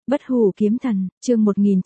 Bất hủ kiếm thần, chương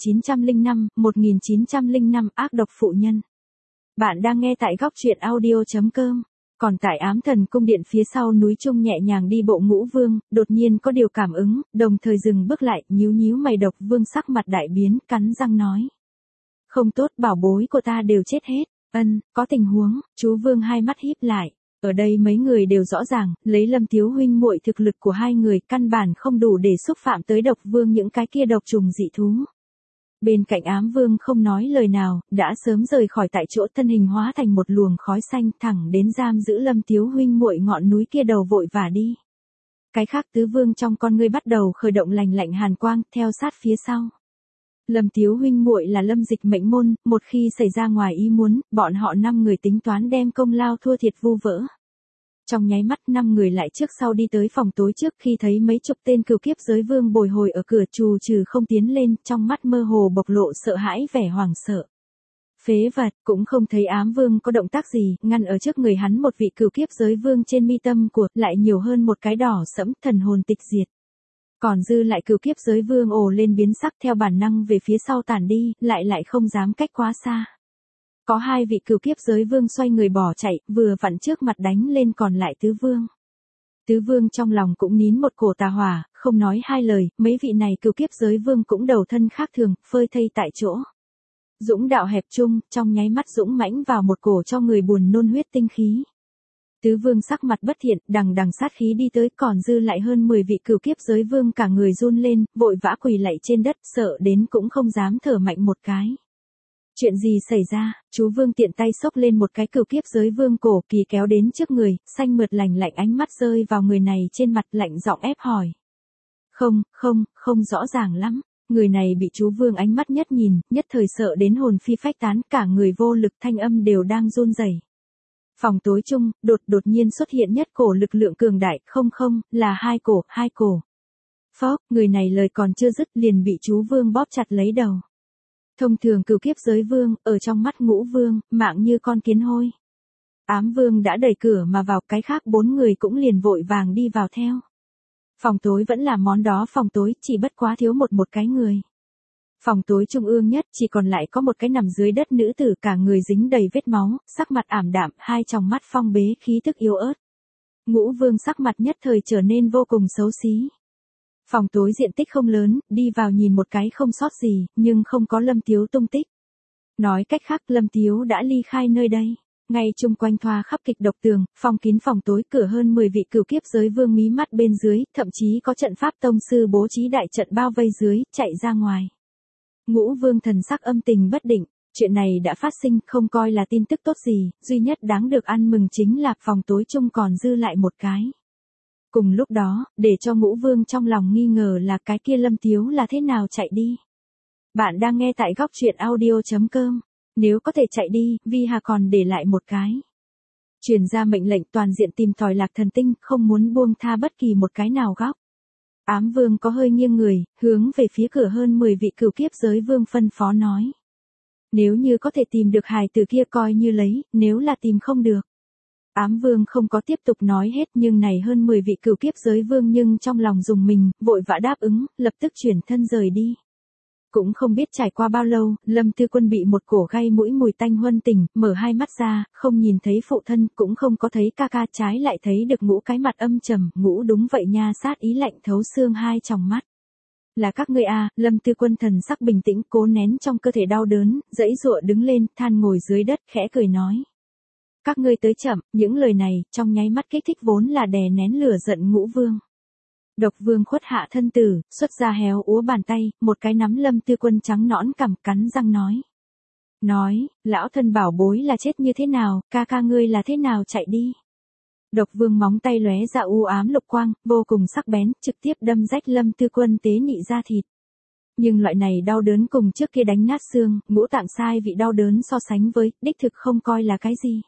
1905 ác độc phụ nhân. Bạn đang nghe tại góc truyện audio.com. Còn tại ám thần cung điện phía sau núi Trung nhẹ nhàng đi bộ Ngũ Vương, đột nhiên có điều cảm ứng, đồng thời dừng bước lại, nhíu nhíu mày. Độc Vương sắc mặt đại biến, cắn răng nói. Không tốt, bảo bối của ta đều chết hết. Có tình huống. Chú Vương hai mắt híp lại. Ở đây mấy người đều rõ ràng, lấy Lâm Thiếu huynh muội thực lực của hai người căn bản không đủ để xúc phạm tới Độc Vương những cái kia độc trùng dị thú. Bên cạnh Ám Vương không nói lời nào, đã sớm rời khỏi tại chỗ, thân hình hóa thành một luồng khói xanh thẳng đến giam giữ Lâm Thiếu huynh muội ngọn núi kia đầu vội vã đi. Cái khác tứ vương trong con ngươi bắt đầu khởi động lạnh lạnh hàn quang, theo sát phía sau. Lâm Thiếu huynh muội là Lâm Dịch mệnh môn, một khi xảy ra ngoài ý muốn, bọn họ 5 người tính toán đem công lao thua thiệt vu vỡ. Trong nháy mắt 5 người lại trước sau đi tới phòng tối trước, khi thấy mấy chục tên cửu kiếp giới vương bồi hồi ở cửa trù trừ không tiến lên, trong mắt mơ hồ bộc lộ sợ hãi vẻ hoảng sợ. Phế vật, cũng không thấy Ám Vương có động tác gì, ngăn ở trước người hắn một vị cửu kiếp giới vương, trên mi tâm của lại nhiều hơn một cái đỏ sẫm, thần hồn tịch diệt. Còn dư lại cửu kiếp giới vương ồ lên biến sắc, theo bản năng về phía sau tản đi, lại không dám cách quá xa. Có 2 vị cửu kiếp giới vương xoay người bỏ chạy, vừa vặn trước mặt đánh lên còn lại tứ vương. Tứ vương trong lòng cũng nín một cổ tà hỏa, không nói hai lời, mấy vị này cửu kiếp giới vương cũng đầu thân khác thường, phơi thây tại chỗ. Dũng đạo hẹp trung, trong nháy mắt dũng mãnh vào một cổ cho người buồn nôn huyết tinh khí. Tứ vương sắc mặt bất thiện, đằng sát khí đi tới, còn dư lại hơn 10 vị cửu kiếp giới vương cả người run lên, vội vã quỳ lạy trên đất, sợ đến cũng không dám thở mạnh một cái. Chuyện gì xảy ra? Chú Vương tiện tay xốc lên một cái cửu kiếp giới vương cổ, kỳ kéo đến trước người, xanh mượt lạnh lạnh, ánh mắt rơi vào người này trên mặt, lạnh giọng ép hỏi. Không rõ ràng lắm. Người này bị chú Vương ánh mắt nhất nhìn, nhất thời sợ đến hồn phi phách tán, cả người vô lực, thanh âm đều đang run rẩy. Phòng tối chung, đột nhiên xuất hiện nhất cổ lực lượng cường đại, không, là hai cổ. Phốc, người này lời còn chưa dứt liền bị chú Vương bóp chặt lấy đầu. Thông thường cửu kiếp giới vương, ở trong mắt Ngũ Vương, mạng như con kiến hôi. Ám Vương đã đẩy cửa mà vào, cái khác 4 người cũng liền vội vàng đi vào theo. Phòng tối vẫn là món đó phòng tối, chỉ bất quá thiếu một cái người. Phòng tối trung ương nhất chỉ còn lại có một cái nằm dưới đất nữ tử, cả người dính đầy vết máu, sắc mặt ảm đạm, 2 tròng mắt phong bế, khí tức yếu ớt. Ngũ Vương sắc mặt nhất thời trở nên vô cùng xấu xí. Phòng tối diện tích không lớn, đi vào nhìn một cái không sót gì, nhưng không có Lâm Thiếu tung tích. Nói cách khác, Lâm Thiếu đã ly khai nơi đây. Ngay chung quanh thoa khắp kịch độc tường, phong kín phòng tối, cửa hơn 10 vị cửu kiếp giới vương mí mắt bên dưới, thậm chí có trận pháp tông sư bố trí đại trận bao vây dưới, chạy ra ngoài. Ngũ Vương thần sắc âm tình bất định, chuyện này đã phát sinh, không coi là tin tức tốt gì, duy nhất đáng được ăn mừng chính là phòng tối chung còn dư lại một cái. Cùng lúc đó, để cho Ngũ Vương trong lòng nghi ngờ là cái kia Lâm Thiếu là thế nào chạy đi. Bạn đang nghe tại góc truyện audio.com. Nếu có thể chạy đi, Vi Hà còn để lại một cái. Truyền ra mệnh lệnh toàn diện tìm tòi Lạc Thần Tinh, không muốn buông tha bất kỳ một cái nào góc. Ám Vương có hơi nghiêng người, hướng về phía cửa hơn 10 vị cửu kiếp giới vương phân phó nói. Nếu như có thể tìm được hài tử kia coi như lấy, nếu là tìm không được. Ám Vương không có tiếp tục nói hết, nhưng này hơn 10 vị cửu kiếp giới vương nhưng trong lòng dùng mình, vội vã đáp ứng, lập tức chuyển thân rời đi. Cũng không biết trải qua bao lâu, Lâm Tư Quân bị một cổ gai mũi mùi tanh huân tỉnh, mở hai mắt ra, không nhìn thấy phụ thân, cũng không có thấy ca ca, trái lại thấy được Ngũ cái mặt âm trầm. Ngũ đúng vậy nha, sát ý lạnh thấu xương, 2 tròng mắt. Là các ngươi à? Lâm Tư Quân thần sắc bình tĩnh, cố nén trong cơ thể đau đớn, giãy giụa đứng lên, than ngồi dưới đất, khẽ cười nói. Các ngươi tới chậm. Những lời này, trong nháy mắt kích thích vốn là đè nén lửa giận Ngũ Vương. Độc Vương khuất hạ thân tử, xuất ra héo úa bàn tay, một cái nắm Lâm Tư Quân trắng nõn cằm, cắn răng nói, lão thân bảo bối là chết như thế nào, ca ca ngươi là thế nào chạy đi. Độc Vương móng tay lóe ra u ám lục quang, vô cùng sắc bén, trực tiếp đâm rách Lâm Tư Quân tế nị da thịt. Nhưng loại này đau đớn cùng trước kia đánh nát xương, ngũ tạng sai vị đau đớn so sánh với, đích thực không coi là cái gì.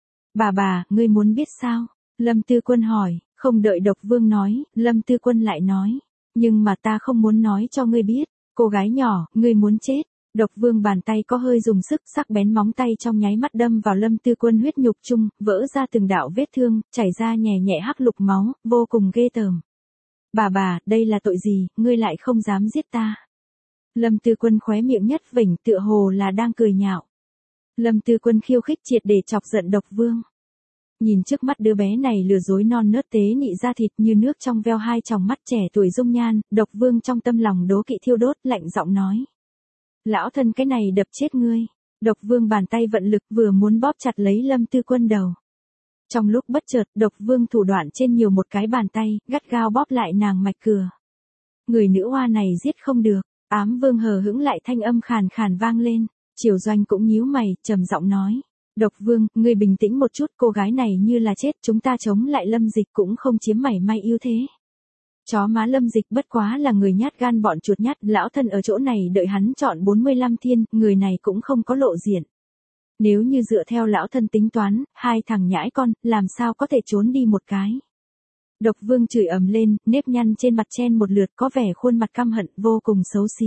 Bà, ngươi muốn biết sao? Lâm Tư Quân hỏi. Không đợi Độc Vương nói, Lâm Tư Quân lại nói. Nhưng mà ta không muốn nói cho ngươi biết. Cô gái nhỏ, ngươi muốn chết. Độc Vương bàn tay có hơi dùng sức, sắc bén móng tay trong nháy mắt đâm vào Lâm Tư Quân huyết nhục chung, vỡ ra từng đạo vết thương, chảy ra nhẹ nhẹ hắc lục máu, vô cùng ghê tởm. Bà, đây là tội gì, ngươi lại không dám giết ta. Lâm Tư Quân khóe miệng nhất vểnh tựa hồ là đang cười nhạo. Lâm Tư Quân khiêu khích triệt để chọc giận Độc Vương. Nhìn trước mắt đứa bé này lừa dối non nớt tế nị da thịt như nước trong veo hai tròng mắt trẻ tuổi dung nhan, Độc Vương trong tâm lòng đố kỵ thiêu đốt lạnh giọng nói. Lão thân cái này đập chết ngươi. Độc Vương bàn tay vận lực vừa muốn bóp chặt lấy Lâm Tư Quân đầu. Trong lúc bất chợt, Độc Vương thủ đoạn trên nhiều một cái bàn tay, gắt gao bóp lại nàng mạch cửa. Người nữ hoa này giết không được, Ám Vương hờ hững lại thanh âm khàn khàn vang lên. Triều Doanh cũng nhíu mày, trầm giọng nói. Độc Vương, ngươi bình tĩnh một chút, cô gái này như là chết, chúng ta chống lại Lâm Dịch cũng không chiếm mảy may ưu thế. Chó má Lâm Dịch bất quá là người nhát gan bọn chuột nhát, lão thân ở chỗ này đợi hắn chọn 45 thiên, người này cũng không có lộ diện. Nếu như dựa theo lão thân tính toán, hai thằng nhãi con, làm sao có thể trốn đi một cái. Độc Vương chửi ầm lên, nếp nhăn trên mặt chen một lượt có vẻ khuôn mặt căm hận vô cùng xấu xí.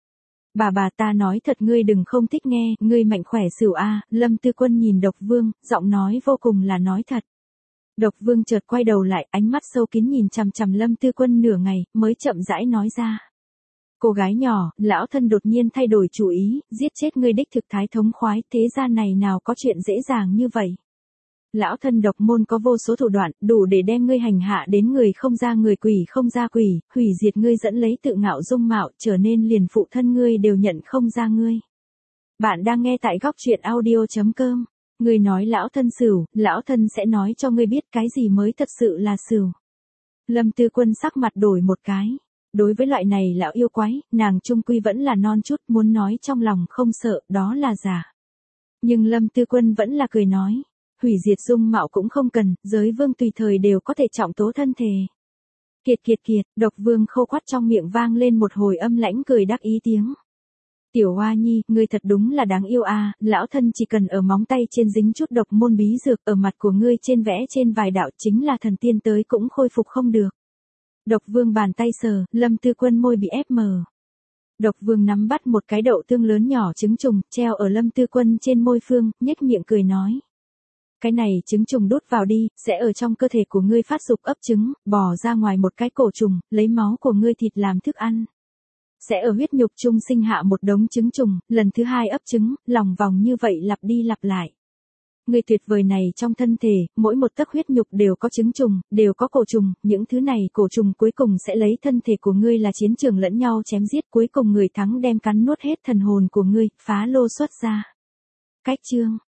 Bà ta nói thật ngươi đừng không thích nghe, ngươi mạnh khỏe xỉu a. Lâm Tư Quân nhìn Độc Vương, giọng nói vô cùng là nói thật. Độc Vương chợt quay đầu lại, ánh mắt sâu kín nhìn chằm chằm Lâm Tư Quân nửa ngày, mới chậm rãi nói ra. Cô gái nhỏ, lão thân đột nhiên thay đổi chủ ý, giết chết ngươi đích thực thái thống khoái, thế gian này nào có chuyện dễ dàng như vậy. Lão thân độc môn có vô số thủ đoạn, đủ để đem ngươi hành hạ đến người không ra người quỷ không ra quỷ, hủy diệt ngươi dẫn lấy tự ngạo dung mạo, trở nên liền phụ thân ngươi đều nhận không ra ngươi. Bạn đang nghe tại góc truyện audio.com. Ngươi nói lão thân sửu, lão thân sẽ nói cho ngươi biết cái gì mới thật sự là sửu. Lâm Tư Quân sắc mặt đổi một cái. Đối với loại này lão yêu quái, nàng trung quy vẫn là non chút, muốn nói trong lòng không sợ, đó là giả. Nhưng Lâm Tư Quân vẫn là cười nói. Hủy diệt dung mạo cũng không cần, giới vương tùy thời đều có thể trọng tố thân thể. Kiệt, Độc Vương khô quắt trong miệng vang lên một hồi âm lãnh cười đắc ý tiếng. Tiểu Hoa Nhi, ngươi thật đúng là đáng yêu a, lão thân chỉ cần ở móng tay trên dính chút độc môn bí dược, ở mặt của ngươi trên vẽ trên vài đạo chính là thần tiên tới cũng khôi phục không được. Độc Vương bàn tay sờ, Lâm Tư Quân môi bị ép mờ. Độc Vương nắm bắt một cái đậu tương lớn nhỏ trứng trùng, treo ở Lâm Tư Quân trên môi phương, nhếch miệng cười nói. Cái này trứng trùng đút vào đi, sẽ ở trong cơ thể của ngươi phát dục ấp trứng, bò ra ngoài một cái cổ trùng, lấy máu của ngươi thịt làm thức ăn. Sẽ ở huyết nhục chung sinh hạ một đống trứng trùng, lần thứ hai ấp trứng, lòng vòng như vậy lặp đi lặp lại. Ngươi tuyệt vời này trong thân thể, mỗi một tấc huyết nhục đều có trứng trùng, đều có cổ trùng, những thứ này cổ trùng cuối cùng sẽ lấy thân thể của ngươi là chiến trường lẫn nhau chém giết, cuối cùng người thắng đem cắn nuốt hết thần hồn của ngươi, phá lô xuất ra. Cách chương